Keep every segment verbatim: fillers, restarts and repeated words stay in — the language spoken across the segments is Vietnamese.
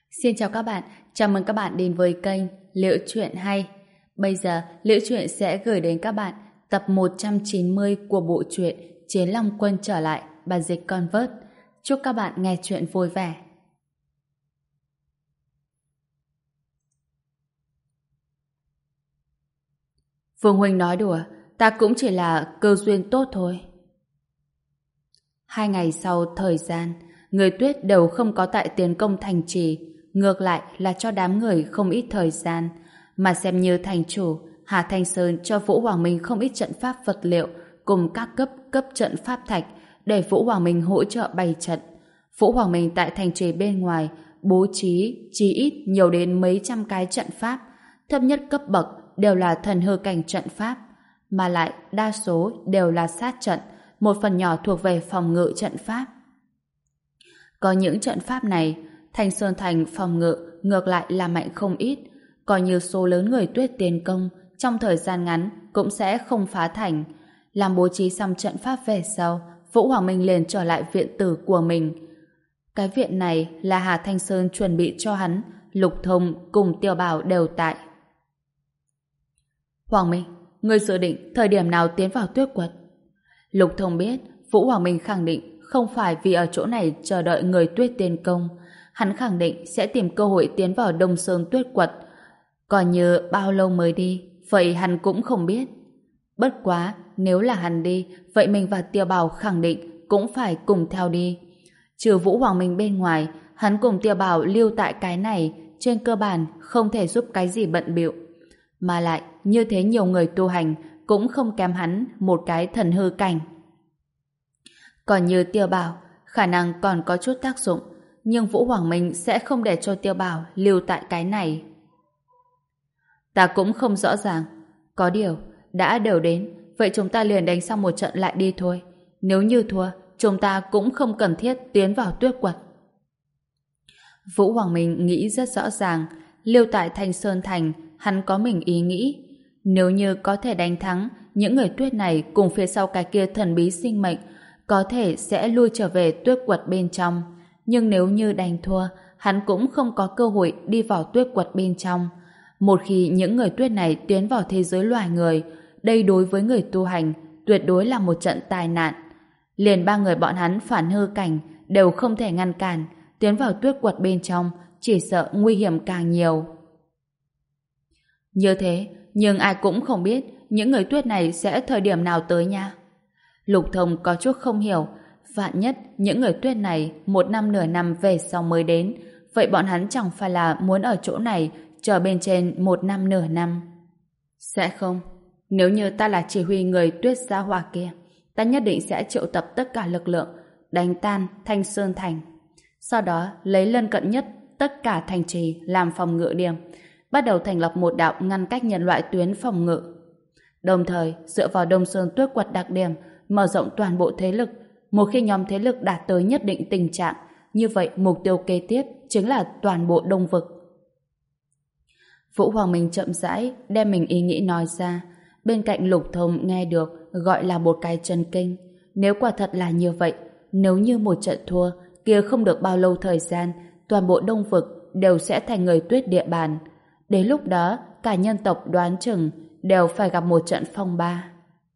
Xin chào các bạn, chào mừng các bạn đến với kênh Liễu Chuyện Hay. Bây giờ, Liễu Chuyện sẽ gửi đến các bạn tập một trăm chín mươi của bộ truyện Chiến Long Quân trở lại, bản dịch Convert. Chúc các bạn nghe chuyện vui vẻ. Phương Huynh nói đùa, ta cũng chỉ là cơ duyên tốt thôi. Hai ngày sau thời gian, người Tuyết đều không có tại tiến công thành trì, ngược lại là cho đám người không ít thời gian, mà xem như thành chủ, Hà Thanh Sơn cho Vũ Hoàng Minh không ít trận pháp vật liệu cùng các cấp cấp trận pháp thạch để Vũ Hoàng Minh hỗ trợ bày trận. Vũ Hoàng Minh tại thành trì bên ngoài bố trí chí ít nhiều đến mấy trăm cái trận pháp, thấp nhất cấp bậc đều là thần hư cảnh trận pháp, mà lại đa số đều là sát trận, một phần nhỏ thuộc về phòng ngự trận pháp. Có những trận pháp này, Thanh Sơn Thành phòng ngự ngược lại là mạnh không ít, coi như số lớn người Tuyết tiến công trong thời gian ngắn cũng sẽ không phá thành. Làm bố trí xong trận pháp về sau, Vũ Hoàng Minh liền trở lại viện tử của mình. Cái viện này là Hà Thanh Sơn chuẩn bị cho hắn, Lục Thông cùng Tiêu Bảo đều tại. Hoàng Minh, ngươi dự định thời điểm nào tiến vào Tuyết Quật? Lục Thông biết Vũ Hoàng Minh khẳng định không phải vì ở chỗ này chờ đợi người Tuyết tiến công, hắn khẳng định sẽ tìm cơ hội tiến vào Đông Sơn Tuyết Quật. Còn như bao lâu mới đi, vậy hắn cũng không biết. Bất quá, nếu là hắn đi, vậy mình và Tiêu Bảo khẳng định cũng phải cùng theo đi. Trừ Vũ Hoàng Minh bên ngoài, hắn cùng Tiêu Bảo lưu tại cái này, trên cơ bản không thể giúp cái gì bận bịu. Mà lại, như thế nhiều người tu hành cũng không kém hắn một cái thần hư cảnh. Còn như Tiêu Bảo, khả năng còn có chút tác dụng, nhưng Vũ Hoàng Minh sẽ không để cho Tiêu Bảo lưu tại cái này. Ta cũng không rõ ràng. Có điều, đã đều đến, vậy chúng ta liền đánh xong một trận lại đi thôi. Nếu như thua, chúng ta cũng không cần thiết tiến vào Tuyết Quật. Vũ Hoàng Minh nghĩ rất rõ ràng, lưu tại Thanh Sơn Thành, hắn có mình ý nghĩ. Nếu như có thể đánh thắng, những người Tuyết này cùng phía sau cái kia thần bí sinh mệnh, có thể sẽ lui trở về Tuyết Quật bên trong. Nhưng nếu như đánh thua, hắn cũng không có cơ hội đi vào Tuyết Quật bên trong. Một khi những người Tuyết này tiến vào thế giới loài người, đây đối với người tu hành tuyệt đối là một trận tai nạn. Liền ba người bọn hắn phản hư cảnh đều không thể ngăn cản, tiến vào Tuyết Quật bên trong chỉ sợ nguy hiểm càng nhiều. Như thế, nhưng ai cũng không biết những người Tuyết này sẽ thời điểm nào tới nha. Lục Thông có chút không hiểu, vạn nhất những người Tuyết này một năm nửa năm về sau mới đến, vậy bọn hắn chẳng phải là muốn ở chỗ này chờ bên trên một năm nửa năm. Sẽ không. Nếu như ta là chỉ huy người Tuyết Gia Hỏa kia, ta nhất định sẽ triệu tập tất cả lực lượng, đánh tan Thanh Sơn Thành. Sau đó lấy lân cận nhất tất cả thành trì làm phòng ngự điểm, bắt đầu thành lập một đạo ngăn cách nhân loại tuyến phòng ngự. Đồng thời, dựa vào Đông Sơn Tuyết Quật đặc điểm, mở rộng toàn bộ thế lực. Một khi nhóm thế lực đạt tới nhất định tình trạng, như vậy mục tiêu kế tiếp chính là toàn bộ Đông Vực. Vũ Hoàng Minh chậm rãi đem mình ý nghĩ nói ra. Bên cạnh Lục Thông nghe được gọi là một cái chân kinh. Nếu quả thật là như vậy, nếu như một trận thua, kia không được bao lâu thời gian, toàn bộ Đông Vực đều sẽ thành người Tuyết địa bàn. Đến lúc đó, cả nhân tộc đoán chừng đều phải gặp một trận phong ba.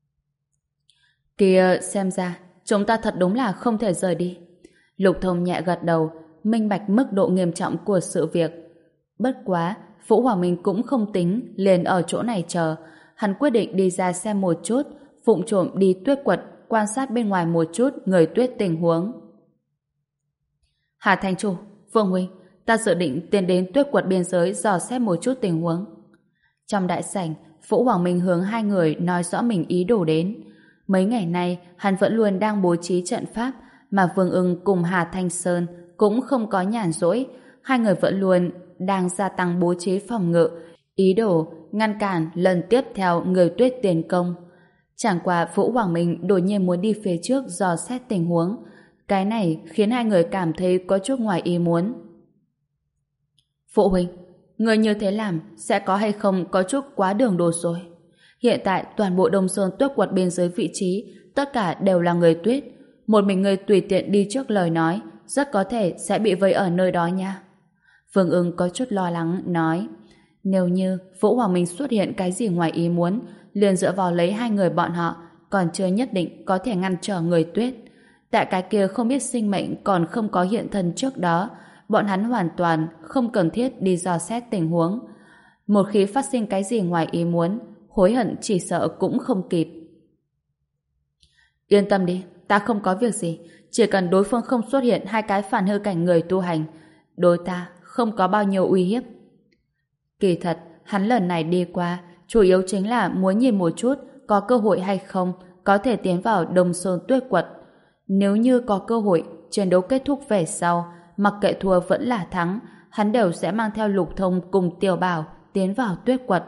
Kìa, xem ra chúng ta thật đúng là không thể rời đi. Lục Thông nhẹ gật đầu, minh bạch mức độ nghiêm trọng của sự việc. Bất quá, Vũ Hoàng Minh cũng không tính liền ở chỗ này chờ. Hắn quyết định đi ra xem một chút, vụng trộm đi Tuyết Quật quan sát bên ngoài một chút người Tuyết tình huống. Hà Thành Chủ, Phương Huynh, ta dự định tiến đến Tuyết Quật biên giới dò xét một chút tình huống. Trong đại sảnh, Vũ Hoàng Minh hướng hai người nói rõ mình ý đồ đến. Mấy ngày nay, hắn vẫn luôn đang bố trí trận pháp, mà Vương Ưng cùng Hà Thanh Sơn cũng không có nhàn rỗi. Hai người vẫn luôn đang gia tăng bố trí phòng ngự, ý đồ ngăn cản lần tiếp theo người Tuyết tiến công. Chẳng qua Vũ Hoàng Minh đột nhiên muốn đi phía trước dò xét tình huống. Cái này khiến hai người cảm thấy có chút ngoài ý muốn. Phụ huynh, người như thế làm sẽ có hay không có chút quá đường đột rồi. Hiện tại toàn bộ Đông Sơn Tuyết Quật biên giới vị trí tất cả đều là người Tuyết. Một mình người tùy tiện đi trước lời nói rất có thể sẽ bị vây ở nơi đó nha. Vương Ưng có chút lo lắng nói, nếu như Vũ Hoàng Minh xuất hiện cái gì ngoài ý muốn, liền dựa vào lấy hai người bọn họ, còn chưa nhất định có thể ngăn trở người Tuyết. Tại cái kia không biết sinh mệnh còn không có hiện thân trước đó, bọn hắn hoàn toàn không cần thiết đi dò xét tình huống. Một khi phát sinh cái gì ngoài ý muốn, hối hận chỉ sợ cũng không kịp. Yên tâm đi, ta không có việc gì, chỉ cần đối phương không xuất hiện hai cái phản hư cảnh người tu hành, đối ta không có bao nhiêu uy hiếp. Kỳ thật, hắn lần này đi qua, chủ yếu chính là muốn nhìn một chút có cơ hội hay không có thể tiến vào Đông Sơn Tuyết Quật. Nếu như có cơ hội, chiến đấu kết thúc về sau, mặc kệ thua vẫn là thắng, hắn đều sẽ mang theo Lục Thông cùng Tiểu Bảo tiến vào Tuyết Quật.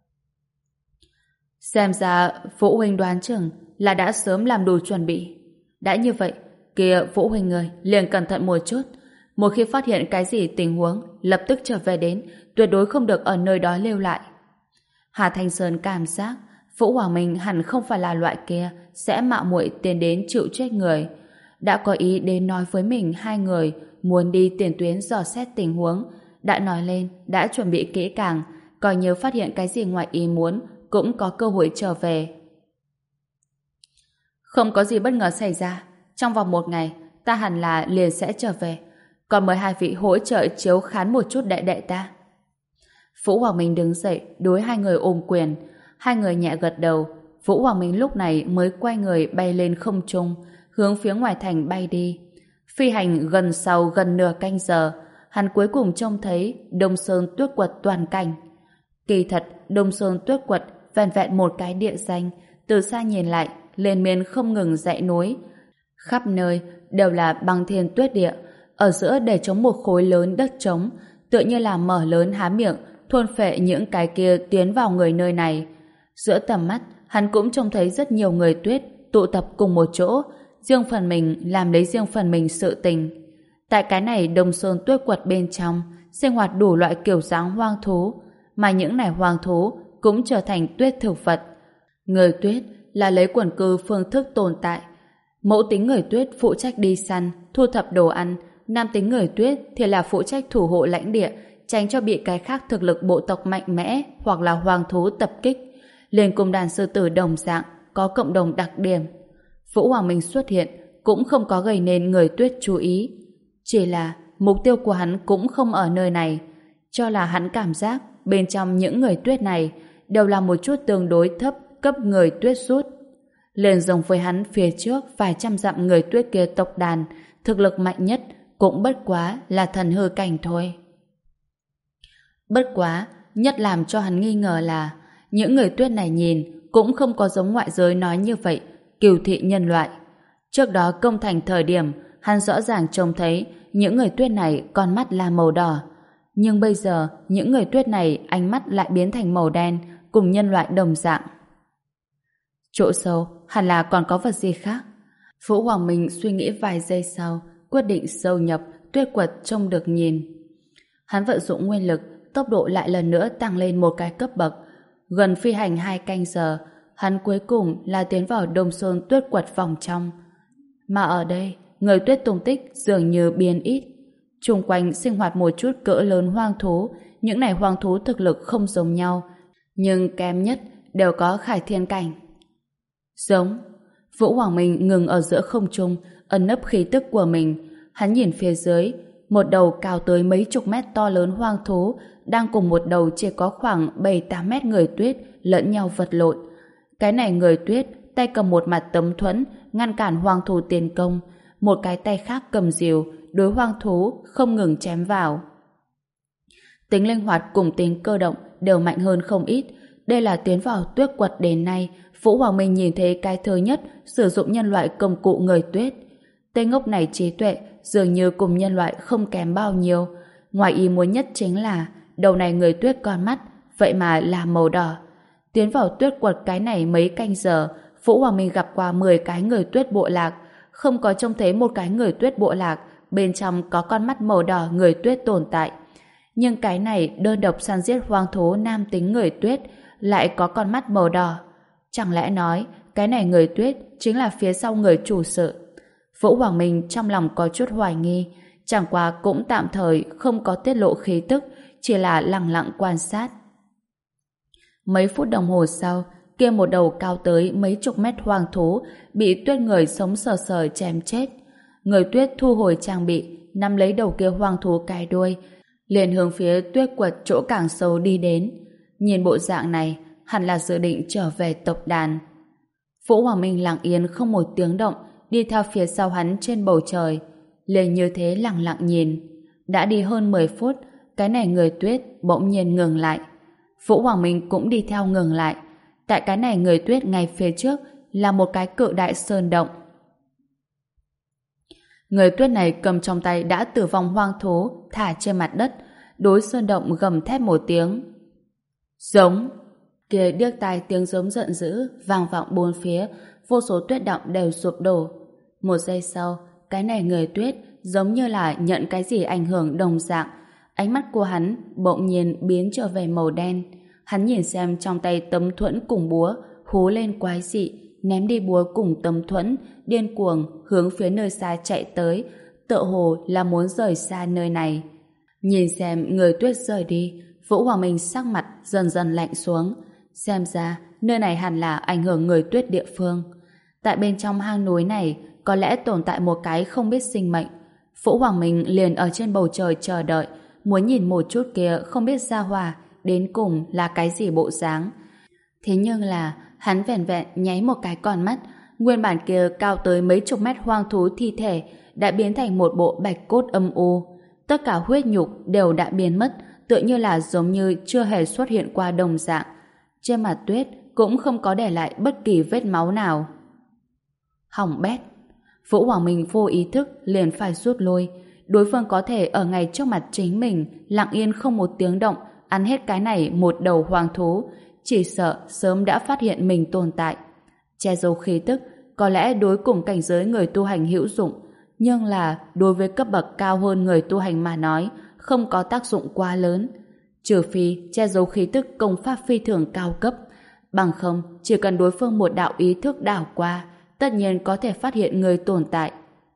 Xem ra Vũ huynh đoán chừng là đã sớm làm đủ chuẩn bị. Đã như vậy, kia Vũ huynh người liền cẩn thận một chút. Một khi phát hiện cái gì tình huống, lập tức trở về đến, tuyệt đối không được ở nơi đó lưu lại. Hà Thanh Sơn cảm giác Vũ Hoàng Minh hẳn không phải là loại kia sẽ mạo muội tiến đến chịu chết người. Đã có ý đến nói với mình hai người muốn đi tiền tuyến dò xét tình huống, đã nói lên, đã chuẩn bị kỹ càng, coi như phát hiện cái gì ngoài ý muốn cũng có cơ hội trở về. Không có gì bất ngờ xảy ra, trong vòng một ngày ta hẳn là liền sẽ trở về, còn mời hai vị hỗ trợ chiếu khán một chút đệ đệ ta. Vũ Hoàng Minh đứng dậy đối hai người ôm quyền, hai người nhẹ gật đầu. Vũ Hoàng Minh lúc này mới quay người bay lên không trung, hướng phía ngoài thành bay đi. Phi hành gần sau gần nửa canh giờ, hắn cuối cùng trông thấy Đông Sơn Tuyết Quật toàn cảnh. Kỳ thật, Đông Sơn Tuyết Quật vẹn vẹn một cái địa danh, từ xa nhìn lại, liên miên không ngừng dãy núi. Khắp nơi đều là băng thiên tuyết địa, ở giữa để trống một khối lớn đất trống, tựa như là mở lớn há miệng, thôn phệ những cái kia tiến vào người nơi này. Giữa tầm mắt, hắn cũng trông thấy rất nhiều người Tuyết tụ tập cùng một chỗ, riêng phần mình làm lấy riêng phần mình sự tình. Tại cái này Đông Sơn Tuyết Quật bên trong, sinh hoạt đủ loại kiểu dáng hoang thú, mà những này hoang thú cũng trở thành tuyết thực vật. Người Tuyết là lấy quần cư phương thức tồn tại. Mẫu tính người Tuyết phụ trách đi săn, thu thập đồ ăn, nam tính người Tuyết thì là phụ trách thủ hộ lãnh địa, tránh cho bị cái khác thực lực bộ tộc mạnh mẽ hoặc là hoang thú tập kích. Liền cùng đàn sư tử đồng dạng, có cộng đồng đặc điểm. Vũ Hoàng Minh xuất hiện cũng không có gây nên người Tuyết chú ý. Chỉ là mục tiêu của hắn cũng không ở nơi này, cho là hắn cảm giác bên trong những người Tuyết này đều là một chút tương đối thấp cấp người Tuyết rút. Liền giống với hắn phía trước vài trăm dặm người Tuyết kia tộc đàn, thực lực mạnh nhất cũng bất quá là thần hư cảnh thôi. Bất quá, nhất làm cho hắn nghi ngờ là những người Tuyết này nhìn cũng không có giống ngoại giới nói như vậy, cừu thị nhân loại. Trước đó công thành thời điểm, hắn rõ ràng trông thấy những người Tuyết này con mắt là màu đỏ. Nhưng bây giờ, những người Tuyết này ánh mắt lại biến thành màu đen, cùng nhân loại đồng dạng. Chỗ sâu, hẳn là còn có vật gì khác. Vũ Hoàng Minh suy nghĩ vài giây sau, quyết định sâu nhập Tuyết Quật trông được nhìn. Hắn vận dụng nguyên lực, tốc độ lại lần nữa tăng lên một cái cấp bậc. Gần phi hành hai canh giờ, hắn cuối cùng là tiến vào Đông Sơn Tuyết Quật vòng trong. Mà ở đây, người Tuyết tung tích dường như biến ít. Xung quanh sinh hoạt một chút cỡ lớn hoang thú, những này hoang thú thực lực không giống nhau, nhưng kém nhất đều có khải thiên cảnh. Giống. Vũ Hoàng Minh ngừng ở giữa không trung, ẩn nấp khí tức của mình. Hắn nhìn phía dưới, một đầu cao tới mấy chục mét to lớn hoang thú đang cùng một đầu chỉ có khoảng bảy tám mét người Tuyết lẫn nhau vật lộn. Cái này người Tuyết tay cầm một mặt tấm thuẫn ngăn cản hoang thú tiến công, một cái tay khác cầm rìu đối hoang thú không ngừng chém vào. Tính linh hoạt cùng tính cơ động đều mạnh hơn không ít. Đây là tiến vào Tuyết Quật đến nay Vũ Hoàng Minh nhìn thấy cái thứ nhất sử dụng nhân loại công cụ người Tuyết. Tên ngốc này trí tuệ dường như cùng nhân loại không kém bao nhiêu. Ngoài ý muốn nhất chính là đầu này người Tuyết con mắt vậy mà là màu đỏ. Tiến vào Tuyết Quật cái này mấy canh giờ, Vũ Hoàng Minh gặp qua mười cái người Tuyết bộ lạc, không có trông thấy một cái người Tuyết bộ lạc bên trong có con mắt màu đỏ người Tuyết tồn tại. Nhưng cái này đơn độc săn giết hoang thú nam tính người Tuyết lại có con mắt màu đỏ. Chẳng lẽ nói cái này người Tuyết chính là phía sau người chủ sự? Vũ Hoàng Minh trong lòng có chút hoài nghi, chẳng qua cũng tạm thời không có tiết lộ khí tức, chỉ là lặng lặng quan sát. Mấy phút đồng hồ sau, kia một đầu cao tới mấy chục mét hoang thú bị Tuyết người sống sờ sờ chém chết. Người Tuyết thu hồi trang bị, nắm lấy đầu kia hoang thú cái đuôi, liền hướng phía Tuyết quật chỗ càng sâu đi đến. Nhìn bộ dạng này, hẳn là dự định trở về tộc đàn. Vũ Hoàng Minh lặng yên không một tiếng động, đi theo phía sau hắn trên bầu trời, liền như thế lặng lặng nhìn. Đã đi hơn mười phút, cái này người Tuyết bỗng nhiên ngừng lại. Vũ Hoàng Minh cũng đi theo ngừng lại. Tại cái này người Tuyết ngay phía trước là một cái cự đại sơn động. Người Tuyết này cầm trong tay đã tử vong hoang thú thả trên mặt đất, đối sơn động gầm thét một tiếng. Giống! Kia điếc tai tiếng giống giận dữ vang vọng bốn phía, vô số tuyết động đều sụp đổ. Một giây sau, cái này người Tuyết giống như là nhận cái gì ảnh hưởng đồng dạng. Ánh mắt của hắn bỗng nhiên biến trở về màu đen. Hắn nhìn xem trong tay tấm thuẫn cùng búa, hú lên quái dị, ném đi búa cùng tấm thuẫn, điên cuồng hướng phía nơi xa chạy tới, tựa hồ là muốn rời xa nơi này. Nhìn xem người Tuyết rời đi, Vũ Hoàng Minh sắc mặt dần dần lạnh xuống. Xem ra nơi này hẳn là ảnh hưởng người Tuyết địa phương. Tại bên trong hang núi này có lẽ tồn tại một cái không biết sinh mệnh. Vũ Hoàng Minh liền ở trên bầu trời chờ đợi, muốn nhìn một chút kia không biết ra hòa đến cùng là cái gì bộ dáng. Thế nhưng là hắn vẻn vẹn nháy một cái con mắt, nguyên bản kia cao tới mấy chục mét hoang thú thi thể đã biến thành một bộ bạch cốt âm u. Tất cả huyết nhục đều đã biến mất, tựa như là giống như chưa hề xuất hiện qua đồng dạng. Trên mặt Tuyết cũng không có để lại bất kỳ vết máu nào. Hỏng bét! Vũ Hoàng Minh vô ý thức liền phải rút lui. Đối phương có thể ở ngay trước mặt chính mình lặng yên không một tiếng động ăn hết cái này một đầu hoang thú, chỉ sợ sớm đã phát hiện mình tồn tại. Che giấu khí tức có lẽ đối cùng cảnh giới người tu hành hữu dụng, nhưng là đối với cấp bậc cao hơn người tu hành mà nói không có tác dụng quá lớn. Trừ phi che giấu khí tức công pháp phi thường cao cấp, bằng không chỉ cần đối phương một đạo ý thức đảo qua, tất nhiên có thể phát hiện người tồn tại.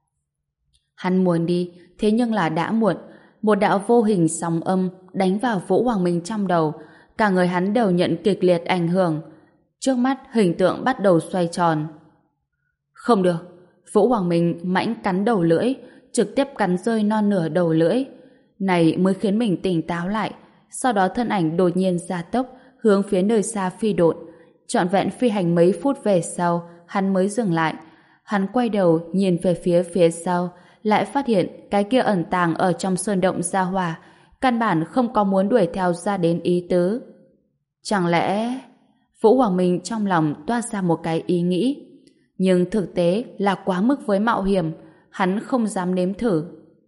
Hắn muốn đi, thế nhưng là đã muộn. Một đạo vô hình sóng âm đánh vào Vũ Hoàng Minh trong đầu, cả người hắn đều nhận kịch liệt ảnh hưởng. Trước mắt hình tượng bắt đầu xoay tròn. Không được, Vũ Hoàng Minh mãnh cắn đầu lưỡi, trực tiếp cắn rơi non nửa đầu lưỡi. Này mới khiến mình tỉnh táo lại. Sau đó thân ảnh đột nhiên gia tốc, hướng phía nơi xa phi độn. Trọn vẹn phi hành mấy phút về sau, hắn mới dừng lại. Hắn quay đầu nhìn về phía phía sau, lại phát hiện cái kia ẩn tàng ở trong sơn động gia hỏa, căn bản không có muốn đuổi theo ra đến ý tứ. Chẳng lẽ... Vũ Hoàng Minh trong lòng toát ra một cái ý nghĩ, nhưng thực tế là quá mức với mạo hiểm, hắn không dám nếm thử.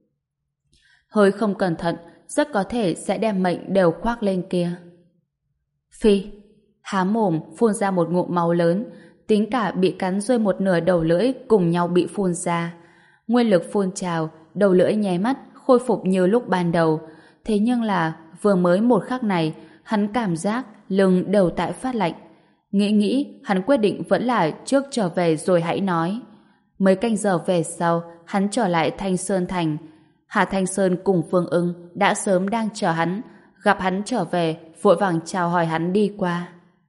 Hơi không cẩn thận, rất có thể sẽ đem mệnh đều khoác lên kia. Phi, há mồm phun ra một ngụm máu lớn, tính cả bị cắn rơi một nửa đầu lưỡi cùng nhau bị phun ra. Nguyên lực phun trào, đầu lưỡi nháy mắt khôi phục như lúc ban đầu. Thế nhưng là vừa mới một khắc này, hắn cảm giác lưng đều tại phát lạnh. Nghĩ nghĩ, hắn quyết định vẫn là trước trở về rồi hãy nói. Mấy canh giờ về sau, hắn trở lại Thanh Sơn Thành. Hà Thanh Sơn cùng Phương Ưng đã sớm đang chờ hắn, gặp hắn trở về, vội vàng chào hỏi hắn đi qua.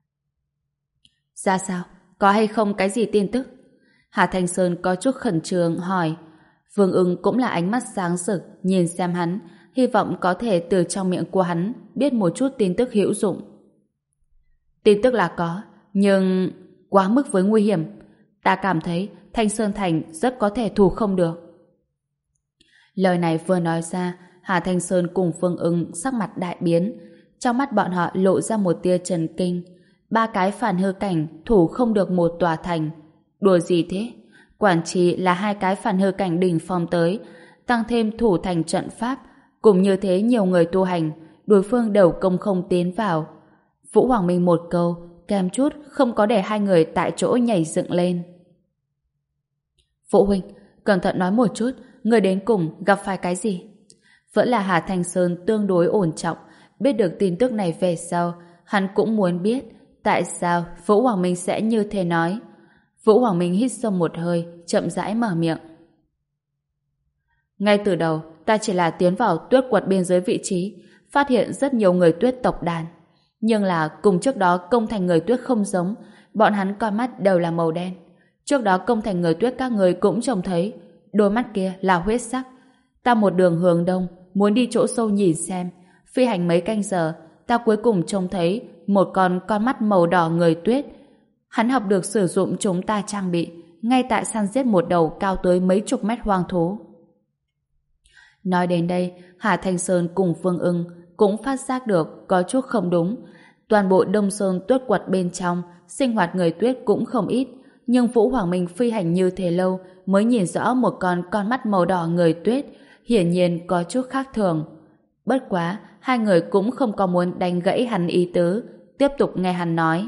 Ra sao? Có hay không cái gì tin tức? Hà Thanh Sơn có chút khẩn trương hỏi. Phương Ưng cũng là ánh mắt sáng rực nhìn xem hắn, hy vọng có thể từ trong miệng của hắn biết một chút tin tức hữu dụng. Tin tức là có, nhưng quá mức với nguy hiểm. Ta cảm thấy Thanh Sơn Thành rất có thể thủ không được. Lời này vừa nói ra, Hà Thanh Sơn cùng Phương Ưng sắc mặt đại biến. Trong mắt bọn họ lộ ra một tia trần kinh. Ba cái phản hư cảnh thủ không được một tòa thành. Đùa gì thế? Quản trì là hai cái phản hư cảnh đỉnh phong tới, tăng thêm thủ thành trận pháp, cùng như thế nhiều người tu hành, đối phương đều công không tiến vào. Vũ Hoàng Minh một câu, kèm chút không có để hai người tại chỗ nhảy dựng lên. Vũ huynh, cẩn thận nói một chút, người đến cùng gặp phải cái gì? Vẫn là Hà Thanh Sơn tương đối ổn trọng, biết được tin tức này về sau, hắn cũng muốn biết tại sao Vũ Hoàng Minh sẽ như thế nói. Vũ Hoàng Minh hít sâu một hơi, chậm rãi mở miệng. Ngay từ đầu, ta chỉ là tiến vào tuyết quật biên giới vị trí, phát hiện rất nhiều người tuyết tộc đàn. Nhưng là cùng trước đó công thành người tuyết không giống, bọn hắn con mắt đều là màu đen. Trước đó công thành người tuyết các người cũng trông thấy, đôi mắt kia là huyết sắc. Ta một đường hướng đông, muốn đi chỗ sâu nhìn xem, phi hành mấy canh giờ, ta cuối cùng trông thấy một con con mắt màu đỏ người tuyết. Hắn học được sử dụng chúng ta trang bị, ngay tại săn giết một đầu cao tới mấy chục mét hoang thú. Nói đến đây, Hà Thanh Sơn cùng Phương Ưng cũng phát giác được có chút không đúng. Toàn bộ Đông Sơn tuyết quật bên trong, sinh hoạt người tuyết cũng không ít, nhưng Vũ Hoàng Minh phi hành như thế lâu mới nhìn rõ một con con mắt màu đỏ người tuyết, hiển nhiên có chút khác thường. Bất quá, hai người cũng không có muốn đánh gãy hắn ý tứ, tiếp tục nghe hắn nói.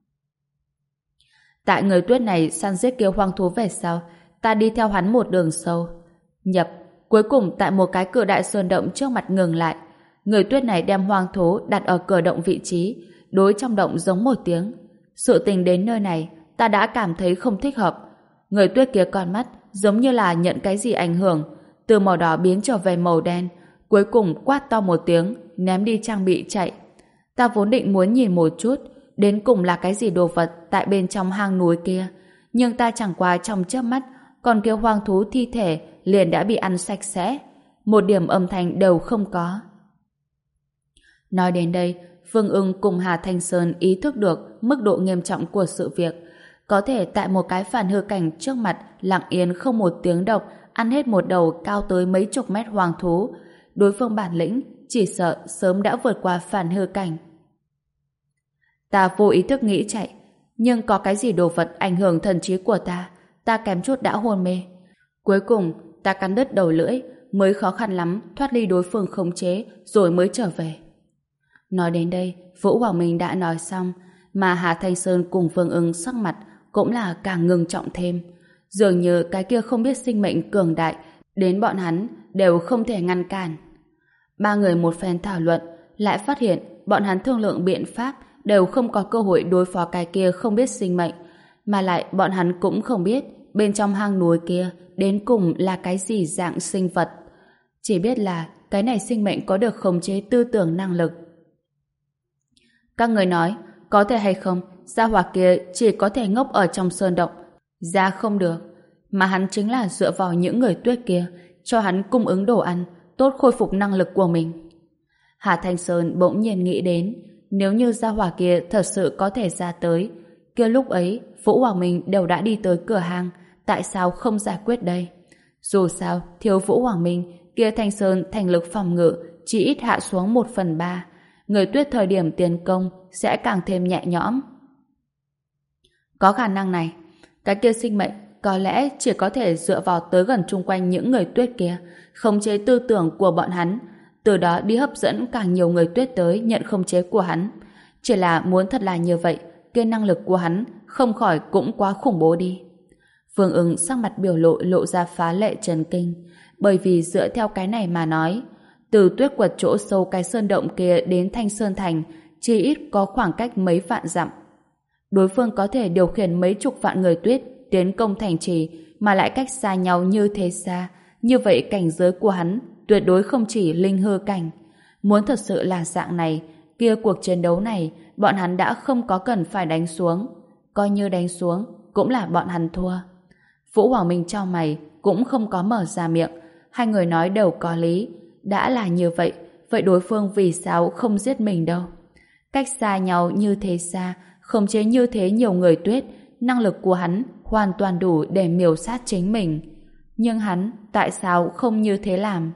Tại người tuyết này săn giết kia hoang thú về sau, ta đi theo hắn một đường sâu. Nhập, cuối cùng tại một cái cửa đại sơn động trước mặt ngừng lại. Người tuyết này đem hoang thú đặt ở cửa động vị trí, đối trong động giống một tiếng. Sự tình đến nơi này, ta đã cảm thấy không thích hợp. Người tuyết kia con mắt giống như là nhận cái gì ảnh hưởng, từ màu đỏ biến trở về màu đen, cuối cùng quát to một tiếng, ném đi trang bị chạy. Ta vốn định muốn nhìn một chút, đến cùng là cái gì đồ vật tại bên trong hang núi kia, nhưng ta chẳng qua trong chớp mắt, còn kia hoang thú thi thể liền đã bị ăn sạch sẽ, một điểm âm thanh đều không có. Nói đến đây, Phương Ưng cùng Hà Thanh Sơn ý thức được mức độ nghiêm trọng của sự việc. Có thể tại một cái phản hư cảnh trước mặt lặng yên không một tiếng động ăn hết một đầu cao tới mấy chục mét hoang thú, đối phương bản lĩnh chỉ sợ sớm đã vượt qua phản hư cảnh. Ta vô ý thức nghĩ chạy, nhưng có cái gì đồ vật ảnh hưởng thần trí của ta, ta kém chút đã hôn mê. Cuối cùng, ta cắn đứt đầu lưỡi, mới khó khăn lắm thoát ly đối phương khống chế, rồi mới trở về. Nói đến đây, Vũ Hoàng Minh đã nói xong, mà Hà Thanh Sơn cùng Phương Ưng sắc mặt cũng là càng ngưng trọng thêm. Dường như cái kia không biết sinh mệnh cường đại, đến bọn hắn đều không thể ngăn cản. Ba người một phen thảo luận, lại phát hiện bọn hắn thương lượng biện pháp đều không có cơ hội đối phó cái kia không biết sinh mệnh, mà lại bọn hắn cũng không biết bên trong hang núi kia đến cùng là cái gì dạng sinh vật. Chỉ biết là cái này sinh mệnh có được khống chế tư tưởng năng lực. Các người nói, có thể hay không, gia hỏa kia chỉ có thể ngốc ở trong sơn động, ra không được, mà hắn chính là dựa vào những người tuyết kia, cho hắn cung ứng đồ ăn, tốt khôi phục năng lực của mình. Hà Thanh Sơn bỗng nhiên nghĩ đến, nếu như gia hỏa kia thật sự có thể ra tới, kia lúc ấy Vũ Hoàng Minh đều đã đi tới cửa hàng, tại sao không giải quyết đây? Dù sao, thiếu Vũ Hoàng Minh, kia Thanh Sơn thành lực phòng ngự chỉ ít hạ xuống một phần ba, người tuyết thời điểm tiến công sẽ càng thêm nhẹ nhõm. Có khả năng này, cái kia sinh mệnh có lẽ chỉ có thể dựa vào tới gần chung quanh những người tuyết kia, khống chế tư tưởng của bọn hắn, từ đó đi hấp dẫn càng nhiều người tuyết tới nhận khống chế của hắn. Chỉ là muốn thật là như vậy, kia năng lực của hắn không khỏi cũng quá khủng bố đi. Phương Ưng sắc mặt biểu lộ lộ ra phá lệ chấn kinh, bởi vì dựa theo cái này mà nói, từ tuyết quật chỗ sâu cái sơn động kia đến Thanh Sơn Thành chỉ ít có khoảng cách mấy vạn dặm. Đối phương có thể điều khiển mấy chục vạn người tuyết tiến công thành trì mà lại cách xa nhau như thế xa, như vậy cảnh giới của hắn tuyệt đối không chỉ linh hư cảnh. Muốn thật sự là dạng này, kia cuộc chiến đấu này bọn hắn đã không có cần phải đánh xuống. Coi như đánh xuống cũng là bọn hắn thua. Vũ Hoàng Minh chau mày cũng không có mở ra miệng. Hai người nói đều có lý. Đã là như vậy, vậy đối phương vì sao không giết mình đâu? Cách xa nhau như thế xa, khống chế như thế nhiều người tuyết, năng lực của hắn hoàn toàn đủ để miểu sát chính mình. Nhưng hắn tại sao không như thế làm?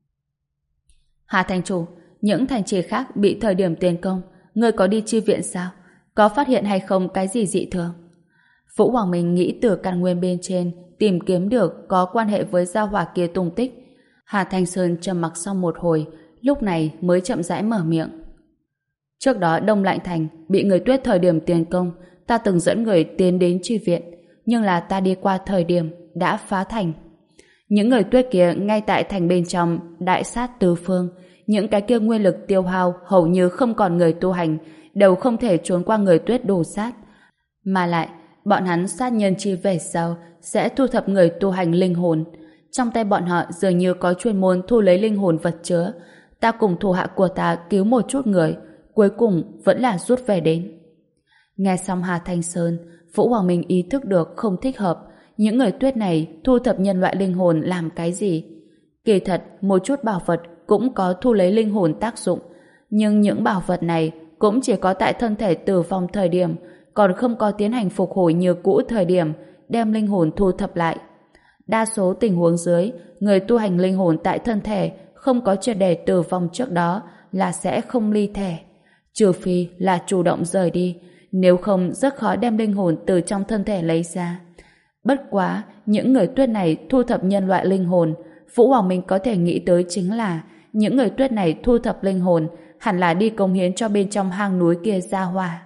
Hà thành chủ, những thành trì khác bị thời điểm tiến công, ngươi có đi chi viện sao? Có phát hiện hay không cái gì dị thường? Vũ Hoàng Minh nghĩ từ căn nguyên bên trên tìm kiếm được có quan hệ với gia hỏa kia tung tích. Hà Thanh Sơn trầm mặc sau một hồi, lúc này mới chậm rãi mở miệng. Trước đó Đông Lạnh Thành bị người tuyết thời điểm tiến công, ta từng dẫn người tiến đến chi viện, nhưng là ta đi qua thời điểm đã phá thành. Những người tuyết kia ngay tại thành bên trong đại sát tứ phương, những cái kia nguyên lực tiêu hao hầu như không còn người tu hành, đều không thể trốn qua người tuyết đổ sát. Mà lại, bọn hắn sát nhân chi về sau sẽ thu thập người tu hành linh hồn. Trong tay bọn họ dường như có chuyên môn thu lấy linh hồn vật chứa. Ta cùng thủ hạ của ta cứu một chút người, cuối cùng vẫn là rút về đến. Nghe xong Hà Thanh Sơn, Vũ Hoàng Minh ý thức được không thích hợp. Những người Tuyết này thu thập nhân loại linh hồn làm cái gì? Kỳ thật, một chút bảo vật cũng có thu lấy linh hồn tác dụng. Nhưng những bảo vật này cũng chỉ có tại thân thể tử vong thời điểm, còn không có tiến hành phục hồi như cũ thời điểm, đem linh hồn thu thập lại. Đa số tình huống dưới, người tu hành linh hồn tại thân thể không có triệt để tử vong trước đó là sẽ không ly thể. Trừ phi là chủ động rời đi, nếu không rất khó đem linh hồn từ trong thân thể lấy ra. Bất quá, những người Tuyết này thu thập nhân loại linh hồn, Vũ Hoàng Minh có thể nghĩ tới chính là những người Tuyết này thu thập linh hồn hẳn là đi cống hiến cho bên trong hang núi kia ra hoa.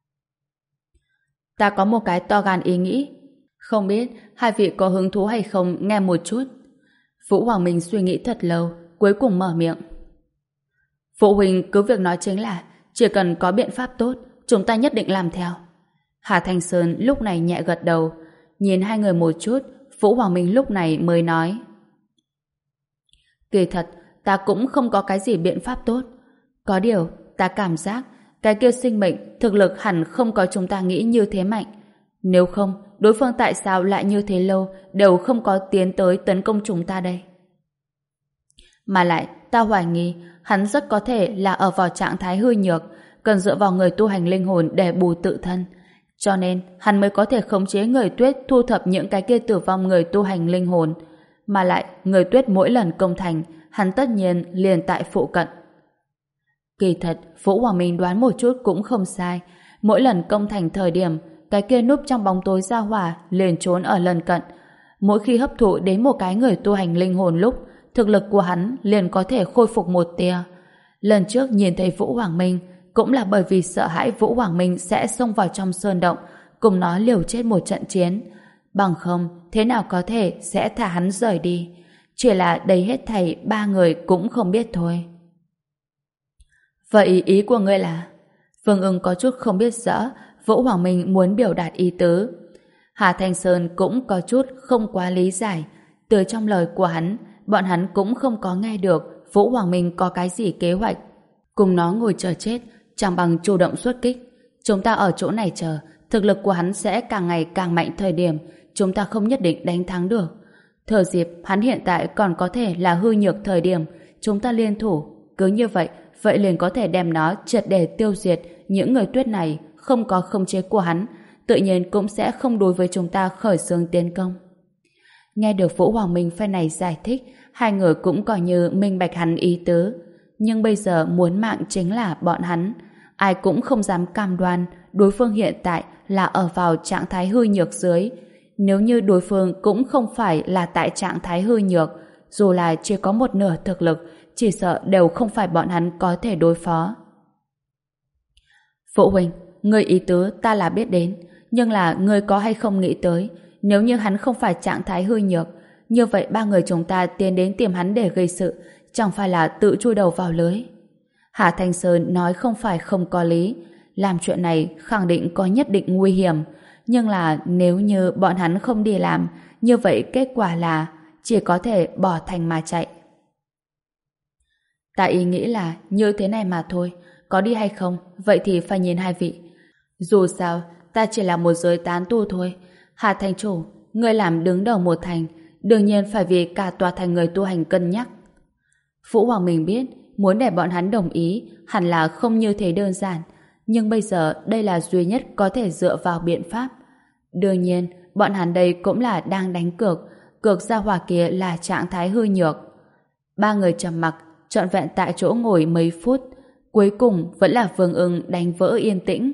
Ta có một cái to gan ý nghĩ, không biết hai vị có hứng thú hay không nghe một chút. Vũ Hoàng Minh suy nghĩ thật lâu, cuối cùng mở miệng. Phụ huynh cứ việc nói chính là chỉ cần có biện pháp tốt, chúng ta nhất định làm theo. Hà Thanh Sơn lúc này nhẹ gật đầu, nhìn hai người một chút, Vũ Hoàng Minh lúc này mới nói. Kỳ thật, ta cũng không có cái gì biện pháp tốt. Có điều, ta cảm giác cái kia sinh mệnh thực lực hẳn không có chúng ta nghĩ như thế mạnh. Nếu không, đối phương tại sao lại như thế lâu đều không có tiến tới tấn công chúng ta đây? Mà lại, ta hoài nghi hắn rất có thể là ở vào trạng thái hư nhược, cần dựa vào người tu hành linh hồn để bù tự thân. Cho nên, hắn mới có thể khống chế người Tuyết thu thập những cái kia tử vong người tu hành linh hồn. Mà lại, người Tuyết mỗi lần công thành, hắn tất nhiên liền tại phụ cận. Kỳ thật, Vũ Hoàng Minh đoán một chút cũng không sai. Mỗi lần công thành thời điểm, cái kia núp trong bóng tối ra hỏa liền trốn ở lần cận. Mỗi khi hấp thụ đến một cái người tu hành linh hồn lúc, thực lực của hắn liền có thể khôi phục một tia. Lần trước nhìn thấy Vũ Hoàng Minh cũng là bởi vì sợ hãi Vũ Hoàng Minh sẽ xông vào trong sơn động cùng nó liều chết một trận chiến. Bằng không, thế nào có thể sẽ thả hắn rời đi. Chỉ là đây hết thảy ba người cũng không biết thôi. Vậy ý của ngươi là? Vương Ưng có chút không biết rõ Vũ Hoàng Minh muốn biểu đạt ý tứ. Hà Thanh Sơn cũng có chút không quá lý giải. Từ trong lời của hắn, bọn hắn cũng không có nghe được Vũ Hoàng Minh có cái gì kế hoạch. Cùng nó ngồi chờ chết, chẳng bằng chủ động xuất kích. Chúng ta ở chỗ này chờ, thực lực của hắn sẽ càng ngày càng mạnh thời điểm, chúng ta không nhất định đánh thắng được. Thừa dịp hắn hiện tại còn có thể là hư nhược thời điểm, chúng ta liên thủ. Cứ như vậy, vậy liền có thể đem nó triệt để tiêu diệt những người Tuyết này không có khống chế của hắn, tự nhiên cũng sẽ không đối với chúng ta khởi xướng tiến công. Nghe được Vũ Hoàng Minh phe này giải thích, hai người cũng coi như minh bạch hắn ý tứ. Nhưng bây giờ muốn mạng chính là bọn hắn. Ai cũng không dám cam đoan đối phương hiện tại là ở vào trạng thái hư nhược dưới. Nếu như đối phương cũng không phải là tại trạng thái hư nhược, dù là chỉ có một nửa thực lực, chỉ sợ đều không phải bọn hắn có thể đối phó. Phụ huynh, người ý tứ ta là biết đến, nhưng là người có hay không nghĩ tới, nếu như hắn không phải trạng thái hư nhược, như vậy ba người chúng ta tiến đến tìm hắn để gây sự, chẳng phải là tự chui đầu vào lưới. Hạ Thanh Sơn nói không phải không có lý, làm chuyện này khẳng định có nhất định nguy hiểm, nhưng là nếu như bọn hắn không đi làm, như vậy kết quả là chỉ có thể bỏ thành mà chạy. Ta ý nghĩ là như thế này mà thôi, có đi hay không, vậy thì phải nhìn hai vị. Dù sao, ta chỉ là một giới tán tu thôi. Hà thành chủ, ngươi làm đứng đầu một thành, đương nhiên phải vì cả tòa thành người tu hành cân nhắc. Vũ Hoàng Minh biết, muốn để bọn hắn đồng ý, hẳn là không như thế đơn giản, nhưng bây giờ đây là duy nhất có thể dựa vào biện pháp. Đương nhiên, bọn hắn đây cũng là đang đánh cược, cược ra hỏa kia là trạng thái hư nhược. Ba người trầm mặc, trọn vẹn tại chỗ ngồi mấy phút, cuối cùng vẫn là Vương Ưng đánh vỡ yên tĩnh.